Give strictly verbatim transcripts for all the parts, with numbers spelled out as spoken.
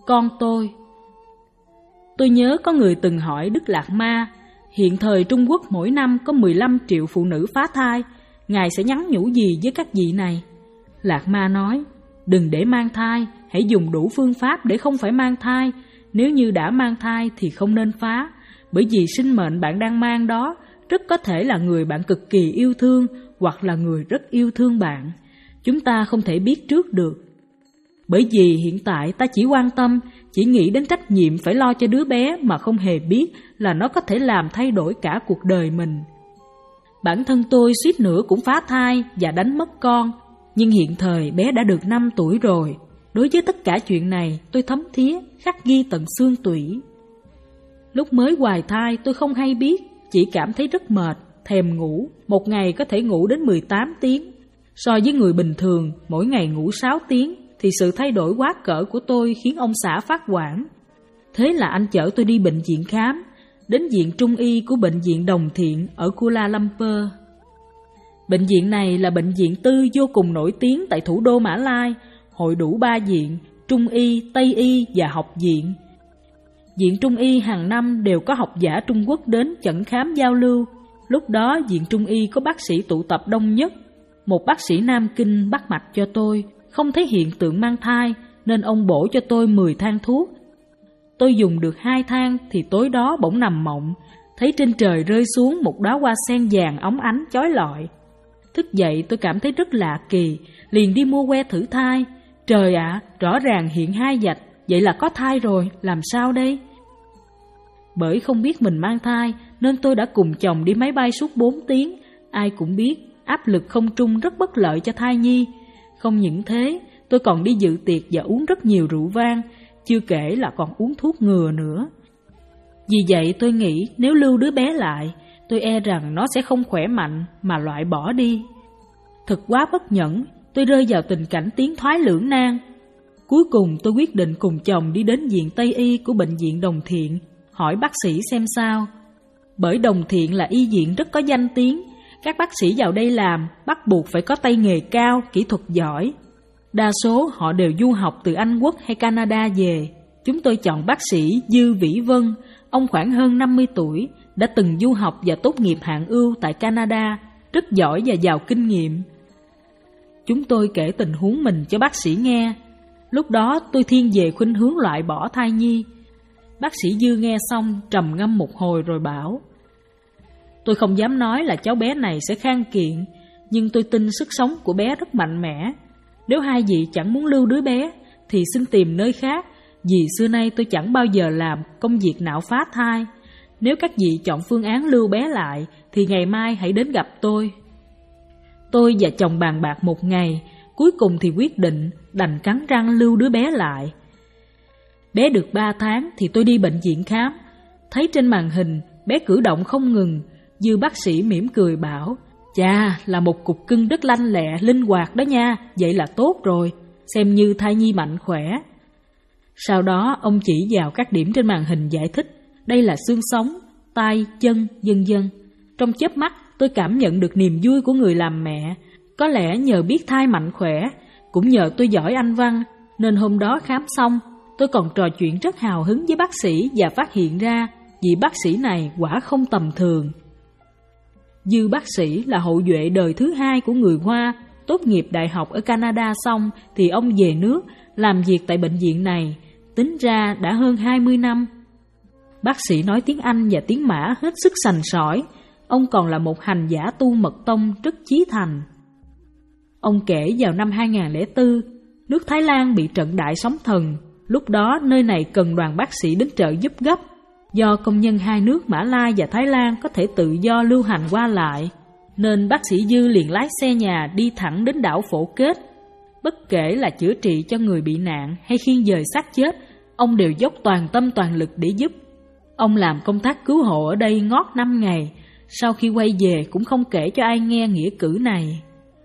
con tôi. Tôi nhớ có người từng hỏi Đức Đạt Ma, hiện thời Trung Quốc mỗi năm có mười lăm triệu phụ nữ phá thai, Ngài sẽ nhắn nhủ gì với các vị này? Đạt Ma nói, đừng để mang thai, hãy dùng đủ phương pháp để không phải mang thai. Nếu như đã mang thai thì không nên phá, bởi vì sinh mệnh bạn đang mang đó rất có thể là người bạn cực kỳ yêu thương hoặc là người rất yêu thương bạn. Chúng ta không thể biết trước được. Bởi vì hiện tại ta chỉ quan tâm, chỉ nghĩ đến trách nhiệm phải lo cho đứa bé mà không hề biết là nó có thể làm thay đổi cả cuộc đời mình. Bản thân tôi suýt nữa cũng phá thai và đánh mất con, nhưng hiện thời bé đã được năm tuổi rồi. Đối với tất cả chuyện này tôi thấm thía, khắc ghi tận xương tủy. Lúc mới hoài thai tôi không hay biết, chỉ cảm thấy rất mệt, thèm ngủ, một ngày có thể ngủ đến mười tám tiếng. So với người bình thường, mỗi ngày ngủ sáu tiếng, thì sự thay đổi quá cỡ của tôi khiến ông xã phát hoảng. Thế là anh chở tôi đi bệnh viện khám, đến viện Trung y của bệnh viện Đồng Thiện ở Kuala Lumpur. Bệnh viện này là bệnh viện tư vô cùng nổi tiếng tại thủ đô Mã Lai, hội đủ ba viện, Trung y, Tây y và học viện. Viện Trung y hàng năm đều có học giả Trung Quốc đến chẩn khám giao lưu. Lúc đó viện Trung y có bác sĩ tụ tập đông nhất. Một bác sĩ Nam Kinh bắt mạch cho tôi, không thấy hiện tượng mang thai, nên ông bổ cho tôi mười thang thuốc. Tôi dùng được hai thang thì tối đó bỗng nằm mộng, thấy trên trời rơi xuống một đóa hoa sen vàng óng ánh chói lọi. Thức dậy tôi cảm thấy rất lạ kỳ, liền đi mua que thử thai. Trời ạ, à, rõ ràng hiện hai vạch, vậy là có thai rồi, làm sao đây? Bởi không biết mình mang thai nên tôi đã cùng chồng đi máy bay suốt bốn tiếng. Ai cũng biết áp lực không trung rất bất lợi cho thai nhi. Không những thế, tôi còn đi dự tiệc và uống rất nhiều rượu vang, chưa kể là còn uống thuốc ngừa nữa. Vì vậy tôi nghĩ nếu lưu đứa bé lại, tôi e rằng nó sẽ không khỏe mạnh mà loại bỏ đi. Thật quá bất nhẫn, tôi rơi vào tình cảnh tiến thoái lưỡng nan. Cuối cùng tôi quyết định cùng chồng đi đến viện Tây y của bệnh viện Đồng Thiện, hỏi bác sĩ xem sao. Bởi Đồng Thiện là y viện rất có danh tiếng, các bác sĩ vào đây làm bắt buộc phải có tay nghề cao, kỹ thuật giỏi. Đa số họ đều du học từ Anh Quốc hay Canada về. Chúng tôi chọn bác sĩ Dư Vĩ Vân, ông khoảng hơn năm mươi tuổi, đã từng du học và tốt nghiệp hạng ưu tại Canada, rất giỏi và giàu kinh nghiệm. Chúng tôi kể tình huống mình cho bác sĩ nghe. Lúc đó tôi thiên về khuynh hướng loại bỏ thai nhi. Bác sĩ Dư nghe xong trầm ngâm một hồi rồi bảo, tôi không dám nói là cháu bé này sẽ khang kiện, nhưng tôi tin sức sống của bé rất mạnh mẽ. Nếu hai vị chẳng muốn lưu đứa bé thì xin tìm nơi khác, vì xưa nay tôi chẳng bao giờ làm công việc nạo phá thai. Nếu các vị chọn phương án lưu bé lại thì ngày mai hãy đến gặp tôi. Tôi và chồng bàn bạc một ngày, cuối cùng thì quyết định đành cắn răng lưu đứa bé lại. Bé được ba tháng thì tôi đi bệnh viện khám, thấy trên màn hình bé cử động không ngừng. Dư bác sĩ mỉm cười bảo, chà, là một cục cưng rất lanh lẹ, linh hoạt đó nha, vậy là tốt rồi, xem như thai nhi mạnh khỏe. Sau đó ông chỉ vào các điểm trên màn hình giải thích, đây là xương sống, tay, chân, vân vân. Trong chớp mắt tôi cảm nhận được niềm vui của người làm mẹ. Có lẽ nhờ biết thai mạnh khỏe, cũng nhờ tôi giỏi Anh văn, nên hôm đó khám xong, tôi còn trò chuyện rất hào hứng với bác sĩ và phát hiện ra vị bác sĩ này quả không tầm thường. Dư bác sĩ là hậu duệ đời thứ hai của người Hoa, tốt nghiệp đại học ở Canada xong thì ông về nước làm việc tại bệnh viện này, tính ra đã hơn hai mươi năm. Bác sĩ nói tiếng Anh và tiếng Mã hết sức sành sỏi, ông còn là một hành giả tu mật tông rất chí thành. Ông kể vào năm hai không không bốn, nước Thái Lan bị trận đại sóng thần, lúc đó nơi này cần đoàn bác sĩ đến trợ giúp gấp. Do công nhân hai nước Mã Lai và Thái Lan có thể tự do lưu hành qua lại, nên bác sĩ Dư liền lái xe nhà đi thẳng đến đảo Phổ Kết. Bất kể là chữa trị cho người bị nạn hay khiêng dời xác chết, ông đều dốc toàn tâm toàn lực để giúp. Ông làm công tác cứu hộ ở đây ngót năm ngày, sau khi quay về cũng không kể cho ai nghe nghĩa cử này.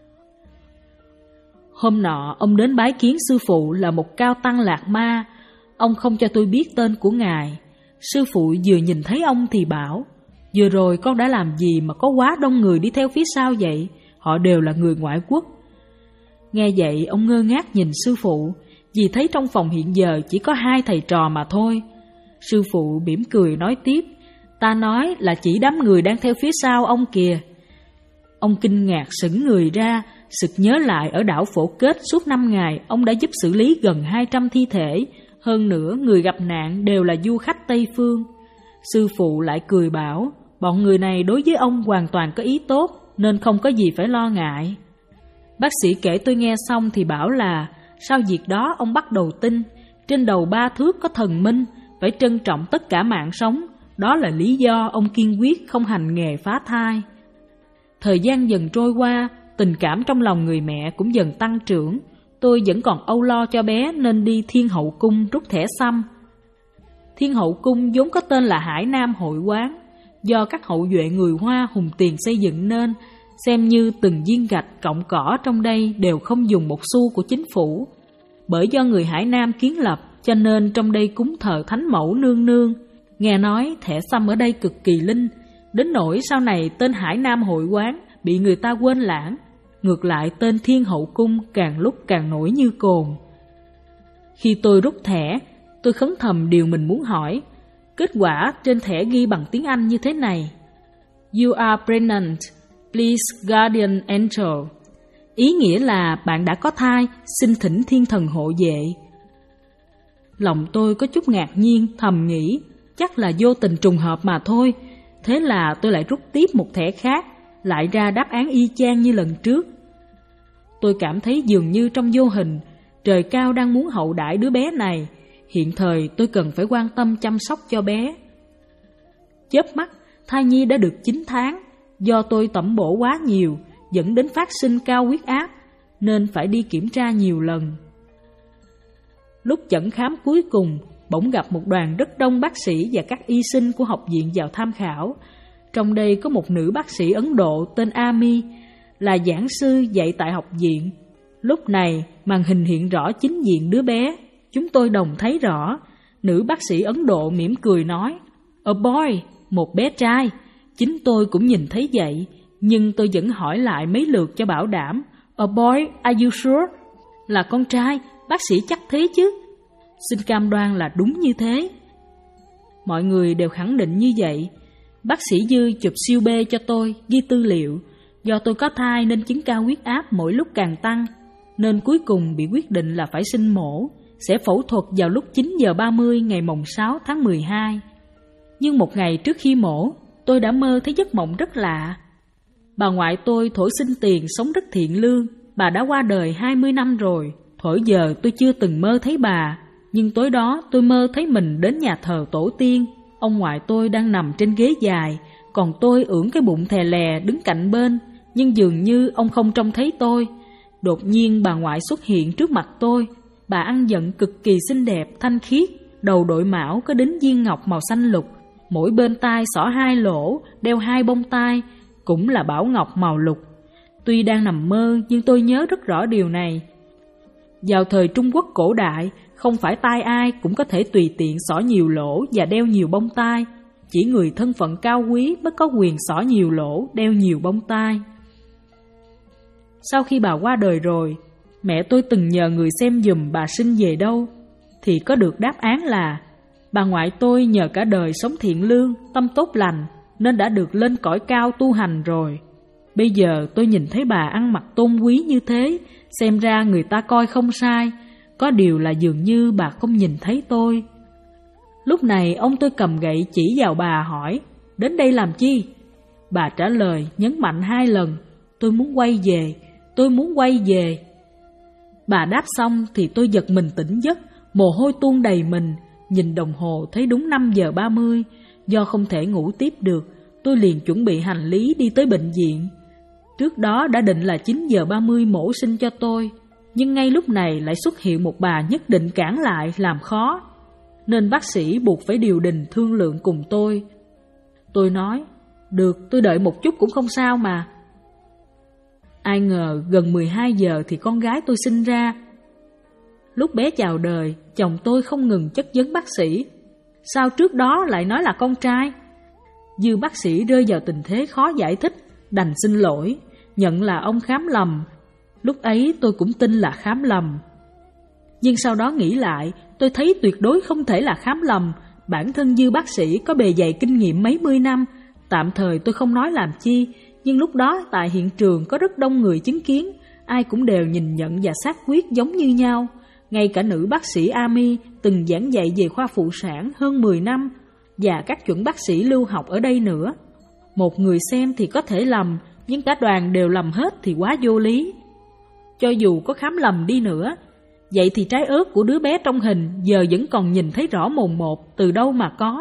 Hôm nọ ông đến bái kiến sư phụ là một cao tăng Lạc Ma. Ông không cho tôi biết tên của ngài. Sư phụ vừa nhìn thấy ông thì bảo, vừa rồi con đã làm gì mà có quá đông người đi theo phía sau vậy? Họ đều là người ngoại quốc. Nghe vậy ông ngơ ngác nhìn sư phụ, Dì thấy trong phòng hiện giờ chỉ có hai thầy trò mà thôi. Sư phụ mỉm cười nói tiếp, ta nói là chỉ đám người đang theo phía sau ông kìa. Ông kinh ngạc sững người ra, sực nhớ lại ở đảo Phổ Kết suốt năm ngày ông đã giúp xử lý gần hai trăm thi thể, hơn nữa người gặp nạn đều là du khách Tây Phương. Sư phụ lại cười bảo, bọn người này đối với ông hoàn toàn có ý tốt, nên không có gì phải lo ngại. Bác sĩ kể tôi nghe xong thì bảo là, sau việc đó ông bắt đầu tin, trên đầu ba thước có thần minh, phải trân trọng tất cả mạng sống, đó là lý do ông kiên quyết không hành nghề phá thai. Thời gian dần trôi qua, tình cảm trong lòng người mẹ cũng dần tăng trưởng, tôi vẫn còn âu lo cho bé nên đi Thiên Hậu Cung rút thẻ xăm. Thiên Hậu Cung vốn có tên là Hải Nam Hội Quán, do các hậu duệ người Hoa hùng tiền xây dựng nên, xem như từng viên gạch cọng cỏ trong đây đều không dùng một xu của chính phủ. Bởi do người Hải Nam kiến lập, cho nên trong đây cúng thờ thánh mẫu nương nương. Nghe nói thẻ xăm ở đây cực kỳ linh, đến nỗi sau này tên Hải Nam Hội Quán bị người ta quên lãng, ngược lại tên Thiên Hậu Cung càng lúc càng nổi như cồn. Khi tôi rút thẻ, tôi khấn thầm điều mình muốn hỏi. Kết quả trên thẻ ghi bằng tiếng Anh như thế này: You are pregnant, please guardian angel. Ý nghĩa là bạn đã có thai, xin thỉnh thiên thần hộ vệ. Lòng tôi có chút ngạc nhiên, thầm nghĩ chắc là vô tình trùng hợp mà thôi. Thế là tôi lại rút tiếp một thẻ khác, lại ra đáp án y chang như lần trước. Tôi cảm thấy dường như trong vô hình, trời cao đang muốn hậu đãi đứa bé này. Hiện thời tôi cần phải quan tâm chăm sóc cho bé. Chớp mắt, thai nhi đã được chín tháng. Do tôi tẩm bổ quá nhiều, dẫn đến phát sinh cao huyết áp, nên phải đi kiểm tra nhiều lần. Lúc chẩn khám cuối cùng, bỗng gặp một đoàn rất đông bác sĩ và các y sinh của học viện vào tham khảo. Trong đây có một nữ bác sĩ Ấn Độ tên Ami, là giảng sư dạy tại học viện. Lúc này, màn hình hiện rõ chính diện đứa bé. Chúng tôi đồng thấy rõ. Nữ bác sĩ Ấn Độ mỉm cười nói, A boy, một bé trai. Chính tôi cũng nhìn thấy vậy, nhưng tôi vẫn hỏi lại mấy lượt cho bảo đảm. A boy, are you sure? Là con trai, bác sĩ chắc thế chứ? Xin cam đoan là đúng như thế. Mọi người đều khẳng định như vậy. Bác sĩ Dư chụp siêu bê cho tôi, ghi tư liệu. Do tôi có thai nên chứng cao huyết áp mỗi lúc càng tăng, nên cuối cùng bị quyết định là phải sinh mổ, sẽ phẫu thuật vào lúc chín giờ ba mươi ngày mồng sáu tháng mười hai. Nhưng một ngày trước khi mổ, tôi đã mơ thấy giấc mộng rất lạ. Bà ngoại tôi thổi xin tiền sống rất thiện lương, bà đã qua đời hai mươi năm rồi. Thổi giờ tôi chưa từng mơ thấy bà, nhưng tối đó tôi mơ thấy mình đến nhà thờ tổ tiên. Ông ngoại tôi đang nằm trên ghế dài, còn tôi ưỡn cái bụng thè lè đứng cạnh bên, nhưng dường như ông không trông thấy tôi. Đột nhiên bà ngoại xuất hiện trước mặt tôi. Bà ăn vận cực kỳ xinh đẹp, thanh khiết, đầu đội mão có đính viên ngọc màu xanh lục, mỗi bên tai xỏ hai lỗ, đeo hai bông tai, cũng là bảo ngọc màu lục. Tuy đang nằm mơ nhưng tôi nhớ rất rõ điều này. Vào thời Trung Quốc cổ đại, không phải tai ai cũng có thể tùy tiện xỏ nhiều lỗ và đeo nhiều bông tai. Chỉ người thân phận cao quý mới có quyền xỏ nhiều lỗ, đeo nhiều bông tai. Sau khi bà qua đời rồi, mẹ tôi từng nhờ người xem giùm bà sinh về đâu, thì có được đáp án là bà ngoại tôi nhờ cả đời sống thiện lương, tâm tốt lành, nên đã được lên cõi cao tu hành rồi. Bây giờ tôi nhìn thấy bà ăn mặc tôn quý như thế, xem ra người ta coi không sai, có điều là dường như bà không nhìn thấy tôi. Lúc này ông tôi cầm gậy chỉ vào bà hỏi, đến đây làm chi? Bà trả lời nhấn mạnh hai lần, tôi muốn quay về, tôi muốn quay về. Bà đáp xong thì tôi giật mình tỉnh giấc, mồ hôi tuôn đầy mình, nhìn đồng hồ thấy đúng năm giờ ba mươi. Do không thể ngủ tiếp được, tôi liền chuẩn bị hành lý đi tới bệnh viện. Trước đó đã định là chín giờ ba mươi mổ sinh cho tôi, nhưng ngay lúc này lại xuất hiện một bà nhất định cản lại làm khó, nên bác sĩ buộc phải điều đình thương lượng cùng tôi. Tôi nói, được, tôi đợi một chút cũng không sao mà. Ai ngờ gần mười hai giờ thì con gái tôi sinh ra. Lúc bé chào đời, chồng tôi không ngừng chất vấn bác sĩ, sao trước đó lại nói là con trai? Dư bác sĩ rơi vào tình thế khó giải thích, đành xin lỗi, nhận là ông khám lầm. Lúc ấy tôi cũng tin là khám lầm. Nhưng sau đó nghĩ lại, tôi thấy tuyệt đối không thể là khám lầm. Bản thân Dư bác sĩ có bề dày kinh nghiệm mấy mươi năm. Tạm thời tôi không nói làm chi, nhưng lúc đó tại hiện trường có rất đông người chứng kiến, ai cũng đều nhìn nhận và xác quyết giống như nhau. Ngay cả nữ bác sĩ Ami từng giảng dạy về khoa phụ sản hơn mười năm, và các chuẩn bác sĩ lưu học ở đây nữa. Một người xem thì có thể lầm, nhưng cả đoàn đều lầm hết thì quá vô lý. Cho dù có khám lầm đi nữa, vậy thì trái ớt của đứa bé trong hình giờ vẫn còn nhìn thấy rõ mồn một, từ đâu mà có.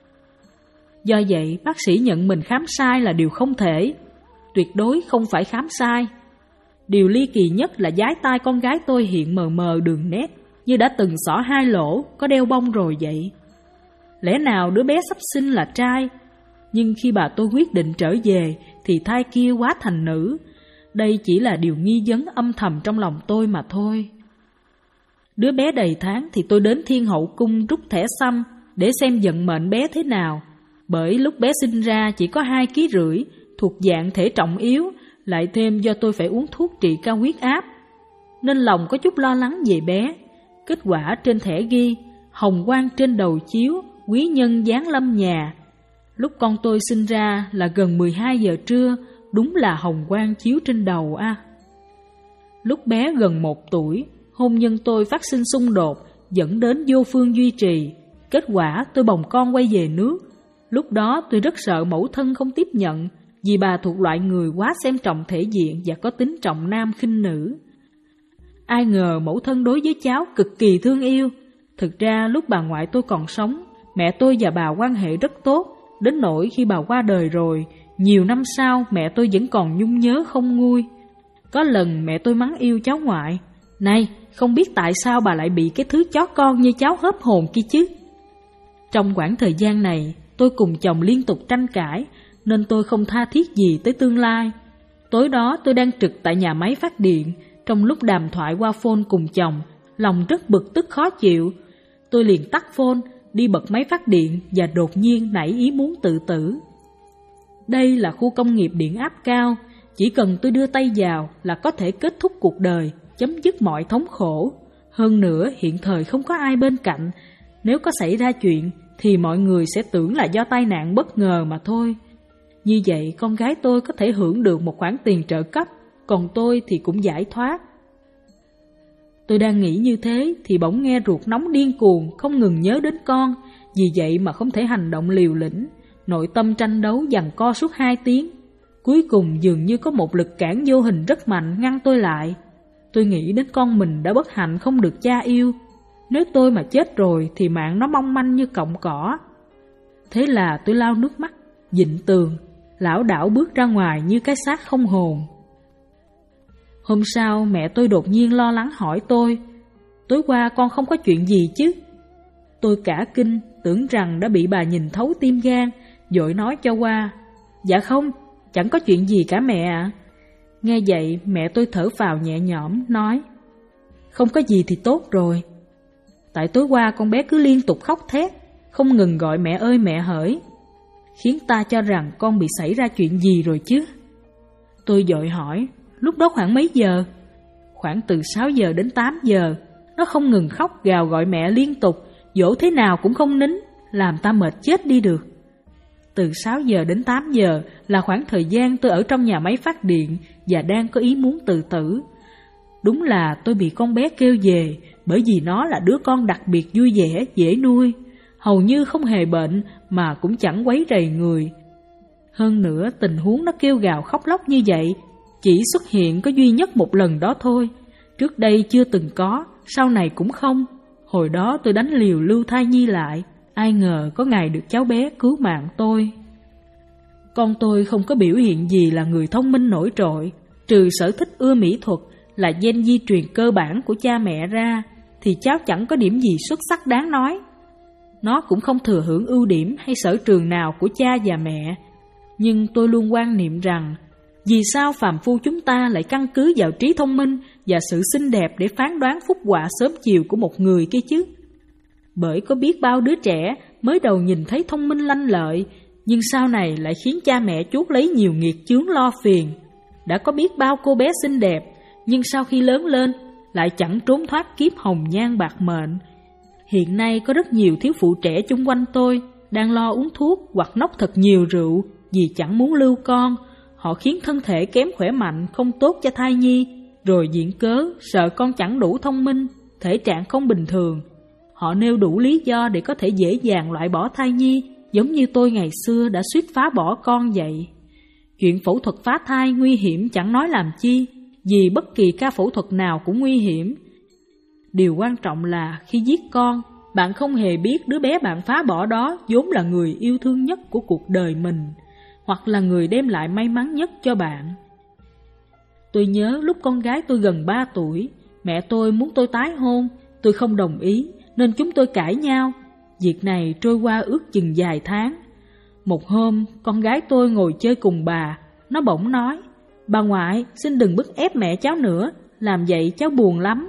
Do vậy, bác sĩ nhận mình khám sai là điều không thể. Tuyệt đối không phải khám sai. Điều ly kỳ nhất là giái tai con gái tôi hiện mờ mờ đường nét, như đã từng xỏ hai lỗ, có đeo bông rồi vậy. Lẽ nào đứa bé sắp sinh là trai? Nhưng khi bà tôi quyết định trở về, thì thai kia quá thành nữ. Đây chỉ là điều nghi vấn âm thầm trong lòng tôi mà thôi. Đứa bé đầy tháng thì tôi đến Thiên Hậu Cung rút thẻ xăm để xem vận mệnh bé thế nào. Bởi lúc bé sinh ra chỉ có hai ký rưỡi, thuộc dạng thể trọng yếu, lại thêm do tôi phải uống thuốc trị cao huyết áp, nên lòng có chút lo lắng về bé. Kết quả trên thẻ ghi, hồng quang trên đầu chiếu, quý nhân giáng lâm nhà. Lúc con tôi sinh ra là gần mười hai giờ trưa, đúng là hồng quang chiếu trên đầu a. À. Lúc bé gần một tuổi, hôn nhân tôi phát sinh xung đột, dẫn đến vô phương duy trì. Kết quả tôi bồng con quay về nước. Lúc đó tôi rất sợ mẫu thân không tiếp nhận, vì bà thuộc loại người quá xem trọng thể diện và có tính trọng nam khinh nữ. Ai ngờ mẫu thân đối với cháu cực kỳ thương yêu. Thực ra lúc bà ngoại tôi còn sống, mẹ tôi và bà quan hệ rất tốt, đến nỗi khi bà qua đời rồi, nhiều năm sau mẹ tôi vẫn còn nhung nhớ không nguôi. Có lần mẹ tôi mắng yêu cháu ngoại: "Này, không biết tại sao bà lại bị cái thứ chó con như cháu hớp hồn kia chứ?" Trong khoảng thời gian này, tôi cùng chồng liên tục tranh cãi, nên tôi không tha thiết gì tới tương lai. Tối đó tôi đang trực tại nhà máy phát điện, trong lúc đàm thoại qua phone cùng chồng, lòng rất bực tức khó chịu. Tôi liền tắt phone, đi bật máy phát điện và đột nhiên nảy ý muốn tự tử. Đây là khu công nghiệp điện áp cao, chỉ cần tôi đưa tay vào là có thể kết thúc cuộc đời, chấm dứt mọi thống khổ. Hơn nữa hiện thời không có ai bên cạnh, nếu có xảy ra chuyện thì mọi người sẽ tưởng là do tai nạn bất ngờ mà thôi. Như vậy con gái tôi có thể hưởng được một khoản tiền trợ cấp, còn tôi thì cũng giải thoát. Tôi đang nghĩ như thế thì bỗng nghe ruột nóng điên cuồng, không ngừng nhớ đến con. Vì vậy mà không thể hành động liều lĩnh, nội tâm tranh đấu giằng co suốt hai tiếng. Cuối cùng dường như có một lực cản vô hình rất mạnh ngăn tôi lại. Tôi nghĩ đến con mình đã bất hạnh không được cha yêu. Nếu tôi mà chết rồi thì mạng nó mong manh như cọng cỏ. Thế là tôi lau nước mắt, dịnh tường, lảo đảo bước ra ngoài như cái xác không hồn. Hôm sau mẹ tôi đột nhiên lo lắng hỏi tôi: "Tối qua con không có chuyện gì chứ?" Tôi cả kinh, tưởng rằng đã bị bà nhìn thấu tim gan, vội nói cho qua: "Dạ không, chẳng có chuyện gì cả mẹ ạ." Nghe vậy mẹ tôi thở phào nhẹ nhõm nói: "Không có gì thì tốt rồi. Tại tối qua con bé cứ liên tục khóc thét, không ngừng gọi mẹ ơi mẹ hỡi, khiến ta cho rằng con bị xảy ra chuyện gì rồi chứ." Tôi vội hỏi: "Lúc đó khoảng mấy giờ?" "Khoảng từ sáu giờ đến tám giờ. Nó không ngừng khóc gào gọi mẹ liên tục, dỗ thế nào cũng không nín, làm ta mệt chết đi được." Từ sáu giờ đến tám giờ là khoảng thời gian tôi ở trong nhà máy phát điện và đang có ý muốn tự tử. Đúng là tôi bị con bé kêu về, bởi vì nó là đứa con đặc biệt vui vẻ, dễ nuôi, hầu như không hề bệnh mà cũng chẳng quấy rầy người. Hơn nữa tình huống nó kêu gào khóc lóc như vậy chỉ xuất hiện có duy nhất một lần đó thôi. Trước đây chưa từng có, sau này cũng không. Hồi đó tôi đánh liều lưu thai nhi lại, ai ngờ có ngày được cháu bé cứu mạng tôi. Con tôi không có biểu hiện gì là người thông minh nổi trội, trừ sở thích ưa mỹ thuật là gen di truyền cơ bản của cha mẹ ra, thì cháu chẳng có điểm gì xuất sắc đáng nói. Nó cũng không thừa hưởng ưu điểm hay sở trường nào của cha và mẹ. Nhưng tôi luôn quan niệm rằng, vì sao phàm phu chúng ta lại căn cứ vào trí thông minh và sự xinh đẹp để phán đoán phúc họa sớm chiều của một người kia chứ? Bởi có biết bao đứa trẻ mới đầu nhìn thấy thông minh lanh lợi, nhưng sau này lại khiến cha mẹ chuốc lấy nhiều nghiệt chướng lo phiền. Đã có biết bao cô bé xinh đẹp, nhưng sau khi lớn lên lại chẳng trốn thoát kiếp hồng nhan bạc mệnh. Hiện nay có rất nhiều thiếu phụ trẻ chung quanh tôi đang lo uống thuốc hoặc nốc thật nhiều rượu vì chẳng muốn lưu con. Họ khiến thân thể kém khỏe mạnh, không tốt cho thai nhi, rồi viện cớ sợ con chẳng đủ thông minh, thể trạng không bình thường. Họ nêu đủ lý do để có thể dễ dàng loại bỏ thai nhi, giống như tôi ngày xưa đã suýt phá bỏ con vậy. Chuyện phẫu thuật phá thai nguy hiểm chẳng nói làm chi, vì bất kỳ ca phẫu thuật nào cũng nguy hiểm. Điều quan trọng là khi giết con, bạn không hề biết đứa bé bạn phá bỏ đó vốn là người yêu thương nhất của cuộc đời mình, hoặc là người đem lại may mắn nhất cho bạn. Tôi nhớ lúc con gái tôi gần ba tuổi, mẹ tôi muốn tôi tái hôn, tôi không đồng ý, nên chúng tôi cãi nhau. Việc này trôi qua ước chừng vài tháng. Một hôm, con gái tôi ngồi chơi cùng bà, nó bỗng nói: "Bà ngoại, xin đừng bức ép mẹ cháu nữa, làm vậy cháu buồn lắm."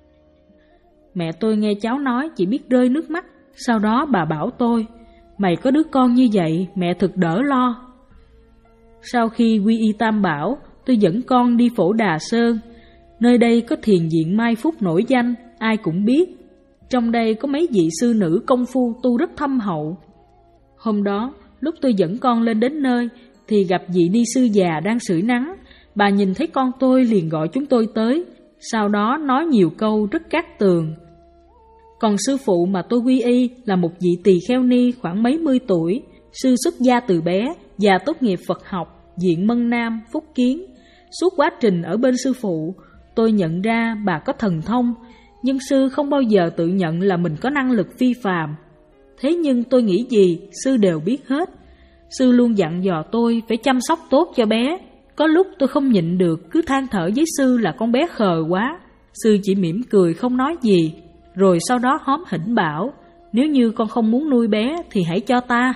Mẹ tôi nghe cháu nói chỉ biết rơi nước mắt. Sau đó bà bảo tôi: "Mày có đứa con như vậy, mẹ thực đỡ lo." Sau khi quy y Tam Bảo, tôi dẫn con đi Phổ Đà Sơn. Nơi đây có thiền viện Mai Phúc nổi danh, ai cũng biết. Trong đây có mấy vị sư nữ công phu tu rất thâm hậu. Hôm đó, lúc tôi dẫn con lên đến nơi, thì gặp vị ni sư già đang sưởi nắng. Bà nhìn thấy con tôi liền gọi chúng tôi tới, sau đó nói nhiều câu rất cát tường. Còn sư phụ mà tôi quy y là một vị tỳ kheo ni khoảng mấy mươi tuổi, sư xuất gia từ bé và tốt nghiệp Phật học, viện Mân Nam, Phúc Kiến. Suốt quá trình ở bên sư phụ, tôi nhận ra bà có thần thông, nhưng sư không bao giờ tự nhận là mình có năng lực phi phàm. Thế nhưng tôi nghĩ gì, sư đều biết hết. Sư luôn dặn dò tôi phải chăm sóc tốt cho bé. Có lúc tôi không nhịn được, cứ than thở với sư là con bé khờ quá. Sư chỉ mỉm cười không nói gì, rồi sau đó hóm hỉnh bảo: "Nếu như con không muốn nuôi bé thì hãy cho ta."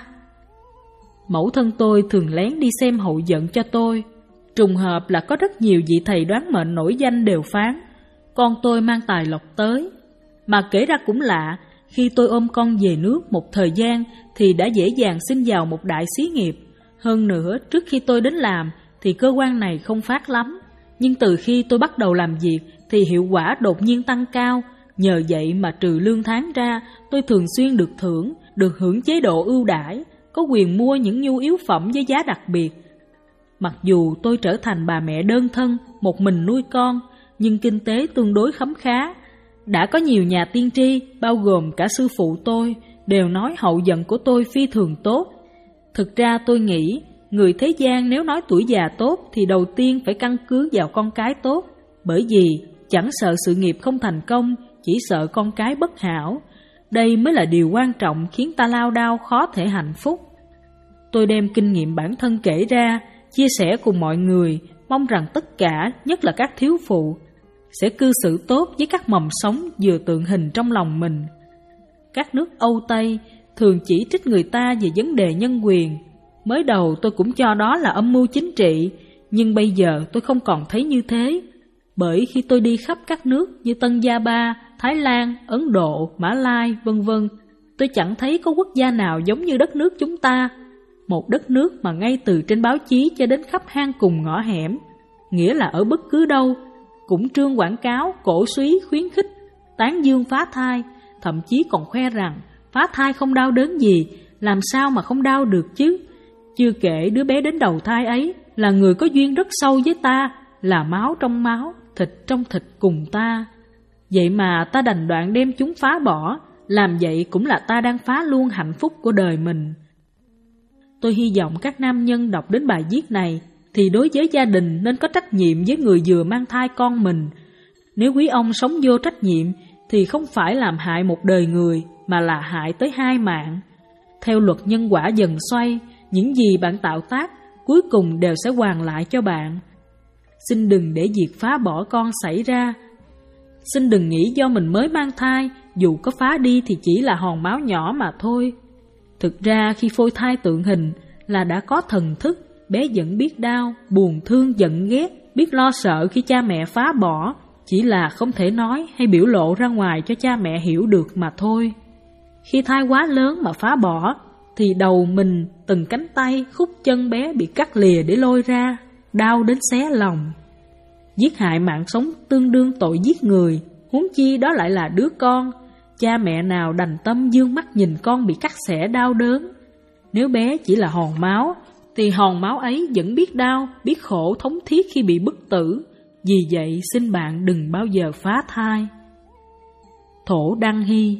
Mẫu thân tôi thường lén đi xem hậu vận cho tôi. Trùng hợp là có rất nhiều vị thầy đoán mệnh nổi danh đều phán con tôi mang tài lộc tới. Mà kể ra cũng lạ, khi tôi ôm con về nước một thời gian thì đã dễ dàng xin vào một đại xí nghiệp. Hơn nữa, trước khi tôi đến làm thì cơ quan này không phát lắm, nhưng từ khi tôi bắt đầu làm việc thì hiệu quả đột nhiên tăng cao. Nhờ vậy mà trừ lương tháng ra, tôi thường xuyên được thưởng, được hưởng chế độ ưu đãi, có quyền mua những nhu yếu phẩm với giá đặc biệt. Mặc dù tôi trở thành bà mẹ đơn thân, một mình nuôi con, nhưng kinh tế tương đối khấm khá. Đã có nhiều nhà tiên tri, bao gồm cả sư phụ tôi, đều nói hậu vận của tôi phi thường tốt. Thực ra tôi nghĩ, người thế gian nếu nói tuổi già tốt thì đầu tiên phải căn cứ vào con cái tốt. Bởi vì chẳng sợ sự nghiệp không thành công, chỉ sợ con cái bất hảo. Đây mới là điều quan trọng khiến ta lao đao khó thể hạnh phúc. Tôi đem kinh nghiệm bản thân kể ra, chia sẻ cùng mọi người, mong rằng tất cả, nhất là các thiếu phụ, sẽ cư xử tốt với các mầm sống vừa tượng hình trong lòng mình. Các nước Âu Tây thường chỉ trích người ta về vấn đề nhân quyền. Mới đầu tôi cũng cho đó là âm mưu chính trị, nhưng bây giờ tôi không còn thấy như thế. Bởi khi tôi đi khắp các nước như Tân Gia Ba, Thái Lan, Ấn Độ, Mã Lai, vân vân, tôi chẳng thấy có quốc gia nào giống như đất nước chúng ta. Một đất nước mà ngay từ trên báo chí cho đến khắp hang cùng ngõ hẻm, nghĩa là ở bất cứ đâu, cũng trương quảng cáo, cổ suý, khuyến khích, tán dương phá thai, thậm chí còn khoe rằng phá thai không đau đớn gì, làm sao mà không đau được chứ. Chưa kể đứa bé đến đầu thai ấy là người có duyên rất sâu với ta, là máu trong máu, thịt trong thịt cùng ta. Vậy mà ta đành đoạn đem chúng phá bỏ, làm vậy cũng là ta đang phá luôn hạnh phúc của đời mình. Tôi hy vọng các nam nhân đọc đến bài viết này thì đối với gia đình nên có trách nhiệm với người vừa mang thai con mình. Nếu quý ông sống vô trách nhiệm thì không phải làm hại một đời người, mà là hại tới hai mạng. Theo luật nhân quả dần xoay, những gì bạn tạo tác cuối cùng đều sẽ hoàn lại cho bạn. Xin đừng để việc phá bỏ con xảy ra. Xin đừng nghĩ do mình mới mang thai, dù có phá đi thì chỉ là hòn máu nhỏ mà thôi. Thực ra khi phôi thai tượng hình là đã có thần thức, bé vẫn biết đau, buồn thương, giận ghét, biết lo sợ khi cha mẹ phá bỏ, chỉ là không thể nói hay biểu lộ ra ngoài cho cha mẹ hiểu được mà thôi. Khi thai quá lớn mà phá bỏ, thì đầu mình, từng cánh tay, khúc chân bé bị cắt lìa để lôi ra, đau đến xé lòng. Giết hại mạng sống tương đương tội giết người, huống chi đó lại là đứa con. Cha mẹ nào đành tâm dương mắt nhìn con bị cắt xẻ đau đớn. Nếu bé chỉ là hòn máu, thì hòn máu ấy vẫn biết đau, biết khổ thống thiết khi bị bức tử. Vì vậy xin bạn đừng bao giờ phá thai. Thổ Đăng Hy.